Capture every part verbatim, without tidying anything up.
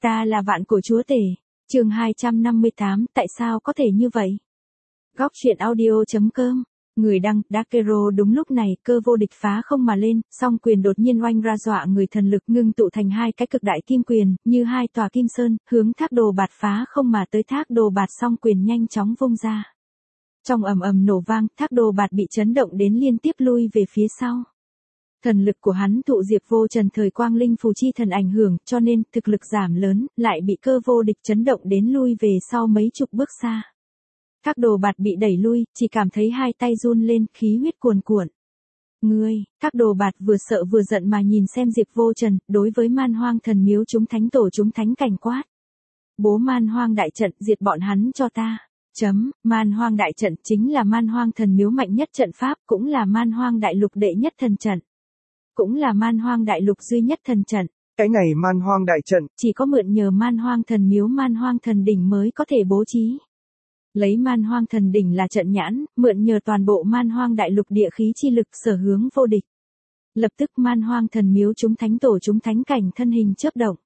Ta là vạn cổ chúa tể. Chương hai trăm năm mươi tám, tại sao có thể như vậy? Góc truyện audio chấm com. Người đăng, Dakero đúng lúc này, cơ vô địch phá không mà lên, song quyền đột nhiên oanh ra dọa người thần lực ngưng tụ thành hai cái cực đại kim quyền, như hai tòa kim sơn, hướng Thác Đồ Bạt phá không mà tới. Thác Đồ Bạt song quyền nhanh chóng vung ra. Trong ầm ầm nổ vang, Thác Đồ Bạt bị chấn động đến liên tiếp lui về phía sau. Thần lực của hắn thụ Diệp Vô Trần thời quang linh phù chi thần ảnh hưởng, cho nên thực lực giảm lớn, lại bị cơ vô địch chấn động đến lui về sau mấy chục bước xa. Thác Đồ Bạt bị đẩy lui, chỉ cảm thấy hai tay run lên, khí huyết cuồn cuộn. Ngươi, Thác Đồ Bạt vừa sợ vừa giận mà nhìn xem Diệp Vô Trần, đối với Man Hoang Thần Miếu chúng thánh tổ chúng thánh cảnh quát. Bố Man Hoang đại trận, diệt bọn hắn cho ta. Chấm, Man Hoang đại trận chính là Man Hoang Thần Miếu mạnh nhất trận pháp, cũng là Man Hoang đại lục đệ nhất thần trận. Cũng là Man Hoang đại lục duy nhất thần trận. Cái này Man Hoang đại trận, chỉ có mượn nhờ Man Hoang Thần Miếu Man Hoang Thần Đỉnh mới có thể bố trí. Lấy Man Hoang Thần Đỉnh là trận nhãn, mượn nhờ toàn bộ Man Hoang đại lục địa khí chi lực sở hướng vô địch. Lập tức Man Hoang Thần Miếu chúng thánh tổ chúng thánh cảnh thân hình chớp động.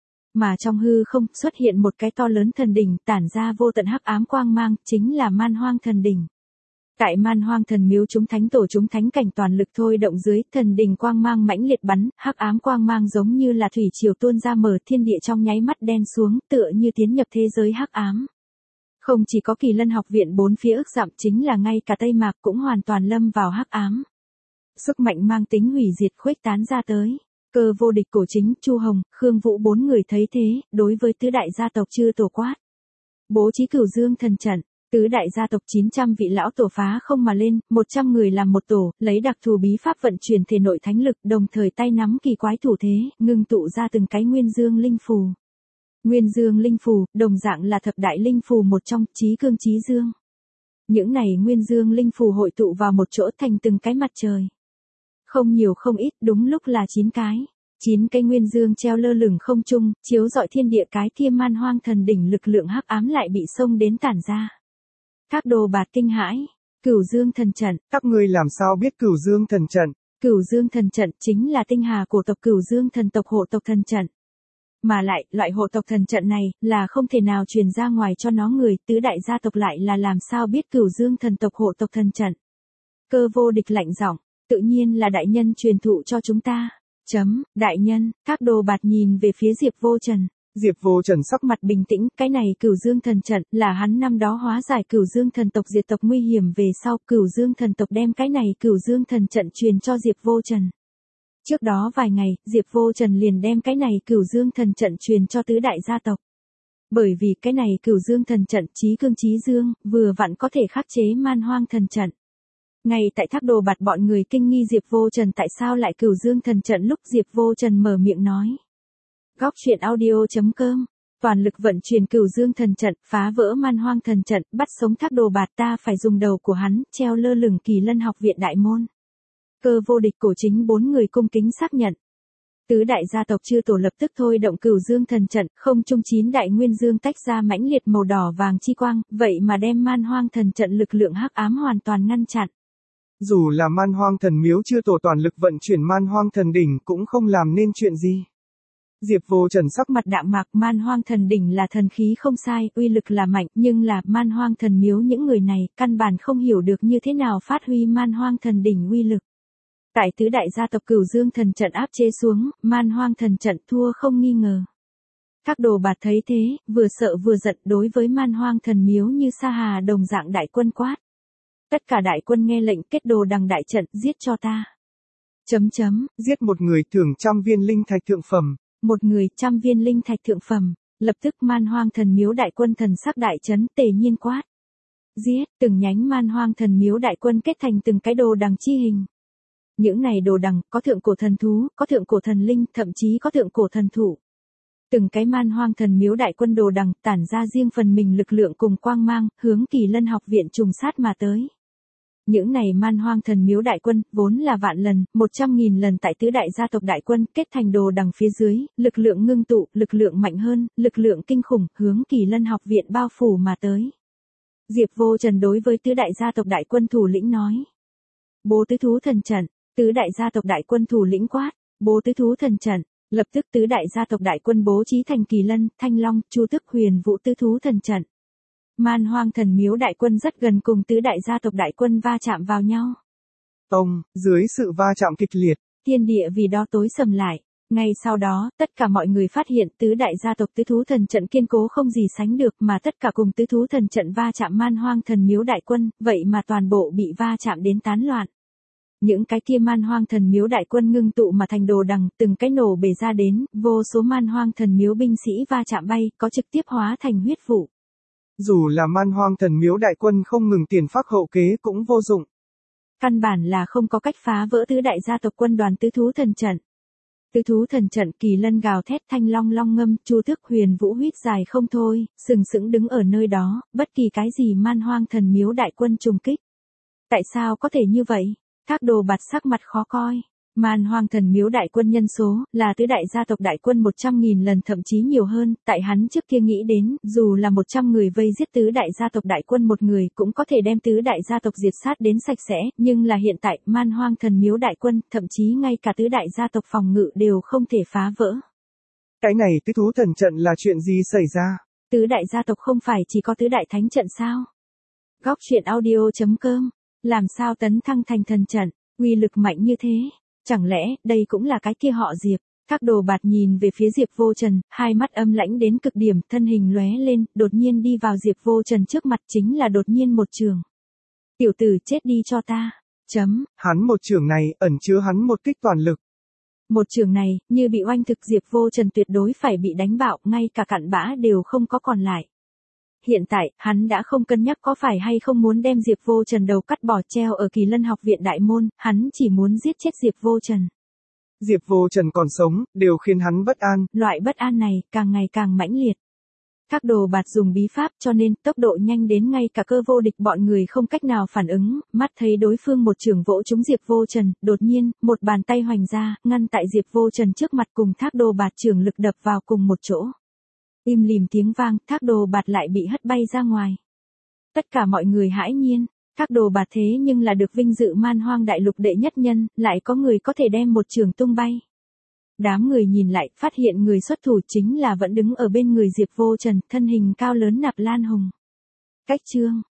Mà trong hư không xuất hiện một cái to lớn thần đỉnh tản ra vô tận hắc ám quang mang, chính là Man Hoang Thần Đỉnh. Tại Man Hoang Thần Miếu chúng thánh tổ chúng thánh cảnh toàn lực thôi động dưới, thần đỉnh quang mang mãnh liệt bắn, hắc ám quang mang giống như là thủy triều tuôn ra, mở thiên địa trong nháy mắt đen xuống, tựa như tiến nhập thế giới hắc ám. Không chỉ có Kỳ Lân học viện bốn phía ức dặm, chính là ngay cả Tây Mạc cũng hoàn toàn lâm vào hắc ám. Sức mạnh mang tính hủy diệt khuếch tán ra tới. Cơ vô địch, Cổ Chính, Chu Hồng, Khương Vũ bốn người thấy thế, đối với tứ đại gia tộc chư tổ quát. Bố trí Cửu Dương thần trận. Tứ đại gia tộc chín trăm vị lão tổ phá không mà lên, một trăm người làm một tổ, lấy đặc thù bí pháp vận chuyển thể nội thánh lực, đồng thời tay nắm kỳ quái thủ thế, ngưng tụ ra từng cái Nguyên Dương linh phù. Nguyên Dương linh phù, đồng dạng là thập đại linh phù một trong, Chí Cương Chí Dương. Những này Nguyên Dương linh phù hội tụ vào một chỗ thành từng cái mặt trời. Không nhiều không ít, đúng lúc là chín cái. Chín cái Nguyên Dương treo lơ lửng không trung, chiếu rọi thiên địa. Cái kia Man Hoang Thần Đỉnh lực lượng hắc ám lại bị xông đến tản ra. Thác Đồ Bạt kinh hãi. Cửu Dương thần trận. Các ngươi làm sao biết Cửu Dương thần trận? Cửu Dương thần trận chính là tinh hà của tộc Cửu Dương thần tộc hộ tộc thần trận. Mà lại, loại hộ tộc thần trận này, là không thể nào truyền ra ngoài cho nó người, tứ đại gia tộc lại là làm sao biết Cửu Dương thần tộc hộ tộc thần trận. Cơ vô địch lạnh giọng, tự nhiên là đại nhân truyền thụ cho chúng ta. Chấm, đại nhân. Thác Đồ Bạt nhìn về phía Diệp Vô Trần. Diệp Vô Trần sắc mặt bình tĩnh, cái này Cửu Dương thần trận là hắn năm đó hóa giải Cửu Dương thần tộc diệt tộc nguy hiểm về sau, Cửu Dương thần tộc đem cái này Cửu Dương thần trận truyền cho Diệp Vô Trần. Trước đó vài ngày, Diệp Vô Trần liền đem cái này Cửu Dương thần trận truyền cho tứ đại gia tộc. Bởi vì cái này Cửu Dương thần trận Chí Cương Chí Dương, vừa vặn có thể khắc chế Man Hoang thần trận. Ngay tại Thác Đồ Bạt bọn người kinh nghi Diệp Vô Trần tại sao lại Cửu Dương thần trận lúc Diệp Vô Trần mở miệng nói. Góc truyện audio chấm com. Toàn lực vận chuyển Cửu Dương thần trận, phá vỡ Man Hoang thần trận, bắt sống Thác Đồ Bạt. Ta phải dùng đầu của hắn, treo lơ lửng Kỳ Lân học viện đại môn. Cơ vô địch, Cổ Chính bốn người cung kính xác nhận. Tứ đại gia tộc chư tổ lập tức thôi động Cửu Dương thần trận, không trung chín đại nguyên dương tách ra mãnh liệt màu đỏ vàng chi quang, vậy mà đem Man Hoang thần trận lực lượng hắc ám hoàn toàn ngăn chặn. Dù là Man Hoang thần miếu chư tổ toàn lực vận chuyển Man Hoang thần đỉnh cũng không làm nên chuyện gì. Diệp Vô Trần sắc mặt đạm mạc. Man Hoang thần đỉnh là thần khí không sai, uy lực là mạnh, nhưng là Man Hoang thần miếu những người này căn bản không hiểu được như thế nào phát huy Man Hoang thần đỉnh uy lực. Tại tứ đại gia tộc Cửu Dương thần trận áp chế xuống, Man Hoang thần trận thua không nghi ngờ. Thác Đồ Bạt thấy thế, vừa sợ vừa giận, đối với Man Hoang thần miếu như sa hà đồng dạng đại quân quát. Tất cả đại quân nghe lệnh, kết đồ đằng đại trận, giết cho ta. Chấm chấm. Giết một người thưởng trăm viên linh thạch thượng phẩm. Một người trăm viên linh thạch thượng phẩm. Lập tức Man Hoang thần miếu đại quân thần sắc đại chấn, Tề Nhiên quát. Giết. Từng nhánh Man Hoang thần miếu đại quân kết thành từng cái đồ đằng chi hình. Những này đồ đằng, có thượng cổ thần thú, có thượng cổ thần linh, thậm chí có thượng cổ thần thụ. Từng cái Man Hoang thần miếu đại quân đồ đằng tản ra riêng phần mình lực lượng cùng quang mang, hướng Kỳ Lân học viện trùng sát mà tới. Những này Man Hoang thần miếu đại quân, vốn là vạn lần, một trăm nghìn lần tại tứ đại gia tộc đại quân, kết thành đồ đằng phía dưới, lực lượng ngưng tụ, lực lượng mạnh hơn, lực lượng kinh khủng, hướng Kỳ Lân học viện bao phủ mà tới. Diệp Vô Trần đối với tứ đại gia tộc đại quân thủ lĩnh nói. Bố tứ thú thần trận. Tứ đại gia tộc đại quân thủ lĩnh quát. Bố tứ thú thần trận. Lập tức tứ đại gia tộc đại quân bố trí thành Kỳ Lân, Thanh Long, Chu Tước, Huyền Vũ tứ thú thần trận. Man Hoang Thần Miếu đại quân rất gần cùng tứ đại gia tộc đại quân va chạm vào nhau. Ông, dưới sự va chạm kịch liệt, thiên địa vì đó tối sầm lại. Ngay sau đó, tất cả mọi người phát hiện tứ đại gia tộc tứ thú thần trận kiên cố không gì sánh được mà tất cả cùng tứ thú thần trận va chạm Man Hoang Thần Miếu đại quân, vậy mà toàn bộ bị va chạm đến tán loạn. Những cái kia Man Hoang Thần Miếu đại quân ngưng tụ mà thành đồ đằng, từng cái nổ bể ra đến, vô số Man Hoang Thần Miếu binh sĩ va chạm bay, có trực tiếp hóa thành huyết vụ. Dù là Man Hoang Thần Miếu đại quân không ngừng tiền phác hậu kế cũng vô dụng. Căn bản là không có cách phá vỡ tứ đại gia tộc quân đoàn tứ thú thần trận. Tứ thú thần trận Kỳ Lân gào thét, Thanh Long long ngâm, Chu Tước, Huyền Vũ huýt dài không thôi, sừng sững đứng ở nơi đó, bất kỳ cái gì Man Hoang Thần Miếu đại quân trùng kích. Tại sao có thể như vậy? Thác Đồ Bạt sắc mặt khó coi. Man Hoang Thần Miếu đại quân nhân số, là tứ đại gia tộc đại quân một trăm nghìn lần thậm chí nhiều hơn, tại hắn trước kia nghĩ đến, dù là một trăm người vây giết tứ đại gia tộc đại quân một người cũng có thể đem tứ đại gia tộc diệt sát đến sạch sẽ, nhưng là hiện tại, Man Hoang Thần Miếu đại quân, thậm chí ngay cả tứ đại gia tộc phòng ngự đều không thể phá vỡ. Cái này tứ thú thần trận là chuyện gì xảy ra? Tứ đại gia tộc không phải chỉ có tứ đại thánh trận sao? Góc truyện audio chấm com, làm sao tấn thăng thành thần trận, uy lực mạnh như thế? Chẳng lẽ, đây cũng là cái kia họ Diệp? Thác Đồ Bạt nhìn về phía Diệp Vô Trần, hai mắt âm lãnh đến cực điểm, thân hình lóe lên, đột nhiên đi vào Diệp Vô Trần trước mặt, chính là đột nhiên một trường. Tiểu tử chết đi cho ta. Chấm. Hắn một trường này, ẩn chứa hắn một kích toàn lực. Một trường này, như bị oanh thực Diệp Vô Trần tuyệt đối phải bị đánh bạo, ngay cả cặn bã đều không có còn lại. Hiện tại, hắn đã không cân nhắc có phải hay không muốn đem Diệp Vô Trần đầu cắt bỏ treo ở Kỳ Lân học viện đại môn, hắn chỉ muốn giết chết Diệp Vô Trần. Diệp Vô Trần còn sống, đều khiến hắn bất an. Loại bất an này, càng ngày càng mãnh liệt. Thác Đồ Bạt dùng bí pháp cho nên, tốc độ nhanh đến ngay cả Cơ Vô Địch bọn người không cách nào phản ứng, mắt thấy đối phương một trường vỗ trúng Diệp Vô Trần, đột nhiên, một bàn tay hoành ra, ngăn tại Diệp Vô Trần trước mặt cùng Thác Đồ Bạt trường lực đập vào cùng một chỗ. Im lìm tiếng vang, Thác Đồ Bạt lại bị hất bay ra ngoài. Tất cả mọi người hãi nhiên, Thác Đồ Bạt thế nhưng là được vinh dự Man Hoang đại lục đệ nhất nhân, lại có người có thể đem một trường tung bay. Đám người nhìn lại, phát hiện người xuất thủ chính là vẫn đứng ở bên người Diệp Vô Trần, thân hình cao lớn Nạp Lan Hùng. Cách chương